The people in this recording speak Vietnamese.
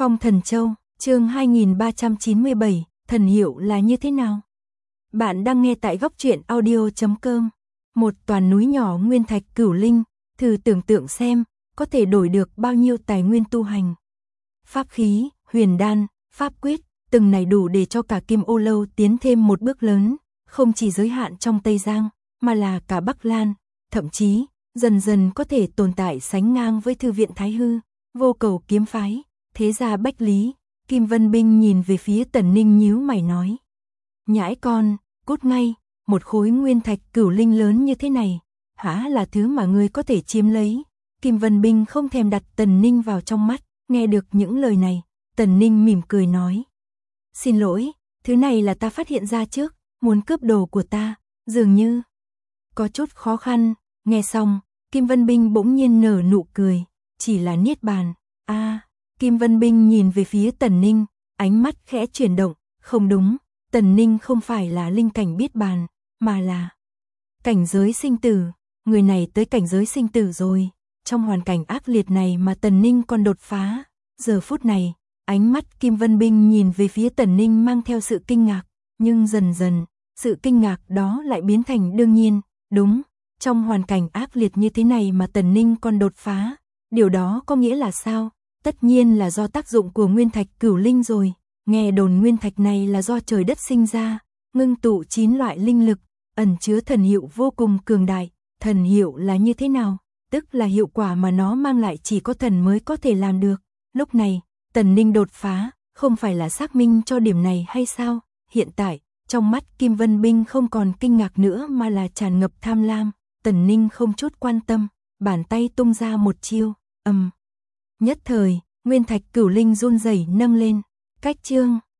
Phong Thần Châu, chương 2397, thần hiệu là như thế nào? Bạn đang nghe tại góc truyện audio.com. Một toàn núi nhỏ nguyên thạch cửu linh, thử tưởng tượng xem, có thể đổi được bao nhiêu tài nguyên tu hành. Pháp khí, huyền đan, pháp quyết, từng này đủ để cho cả Kim Ô Lâu tiến thêm một bước lớn, không chỉ giới hạn trong Tây Giang, mà là cả Bắc Lan, thậm chí, dần dần có thể tồn tại sánh ngang với Thư viện Thái Hư, Vô Cầu kiếm phái, Thế gia Bách Lý. Kim Vân Binh nhìn về phía Tần Ninh nhíu mày nói. Nhãi con, cút ngay, một khối nguyên thạch cửu linh lớn như thế này, hả là thứ mà ngươi có thể chiếm lấy. Kim Vân Binh không thèm đặt Tần Ninh vào trong mắt, nghe được những lời này, Tần Ninh mỉm cười nói. Xin lỗi, thứ này là ta phát hiện ra trước, muốn cướp đồ của ta, dường như có chút khó khăn. Nghe xong, Kim Vân Binh bỗng nhiên nở nụ cười, chỉ là niết bàn. Kim Vân Binh nhìn về phía Tần Ninh, ánh mắt khẽ chuyển động, không đúng, Tần Ninh không phải là linh cảnh biết bàn, mà là cảnh giới sinh tử, người này tới cảnh giới sinh tử rồi, trong hoàn cảnh ác liệt này mà Tần Ninh còn đột phá. Giờ phút này, ánh mắt Kim Vân Binh nhìn về phía Tần Ninh mang theo sự kinh ngạc, nhưng dần dần, sự kinh ngạc đó lại biến thành đương nhiên, đúng, trong hoàn cảnh ác liệt như thế này mà Tần Ninh còn đột phá, điều đó có nghĩa là sao? Tất nhiên là do tác dụng của nguyên thạch cửu linh rồi, nghe đồn nguyên thạch này là do trời đất sinh ra, ngưng tụ 9 loại linh lực, ẩn chứa thần hiệu vô cùng cường đại. Thần hiệu là như thế nào? Tức là hiệu quả mà nó mang lại chỉ có thần mới có thể làm được. Lúc này, Tần Ninh đột phá, không phải là xác minh cho điểm này hay sao? Hiện tại, trong mắt Kim Vân Binh không còn kinh ngạc nữa mà là tràn ngập tham lam. Tần Ninh không chút quan tâm, bàn tay tung ra một chiêu, nhất thời, nguyên thạch cửu linh run rẩy nâng lên. Cách chương